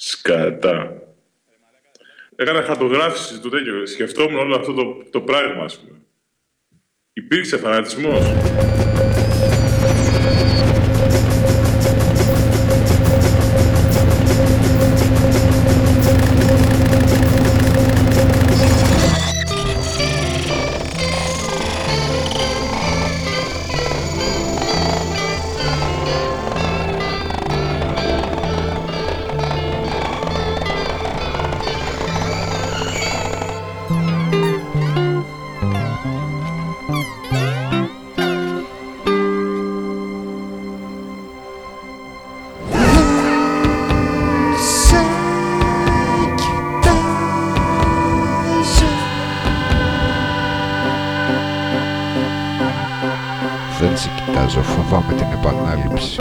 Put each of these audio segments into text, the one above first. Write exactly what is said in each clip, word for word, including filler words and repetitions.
Σκατά. Έκανα χαρτογράφηση του τέτοιου. Σκεφτόμουν όλο αυτό το, το πράγμα, ας πούμε. Υπήρξε φανατισμός. Δεν σε κοιτάζω, φοβάμαι την επανάληψη.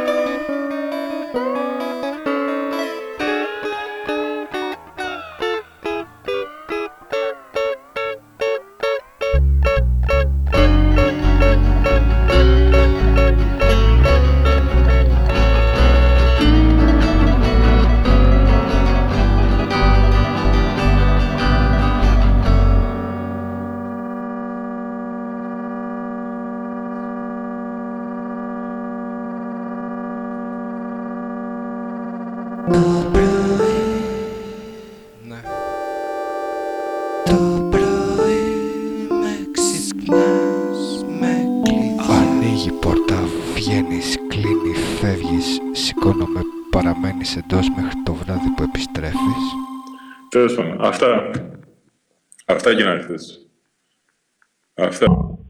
Το πρωί, Ναι. το πρωί με ξυπνάς με κλειδί. Ανοίγει πόρτα, βγαίνεις, κλείνει, φεύγεις, σηκώνομαι, παραμένεις εντός μέχρι το βράδυ που επιστρέφεις. Τέλος πάντων, αυτά. Αυτά γίνανε χθες. Αυτά.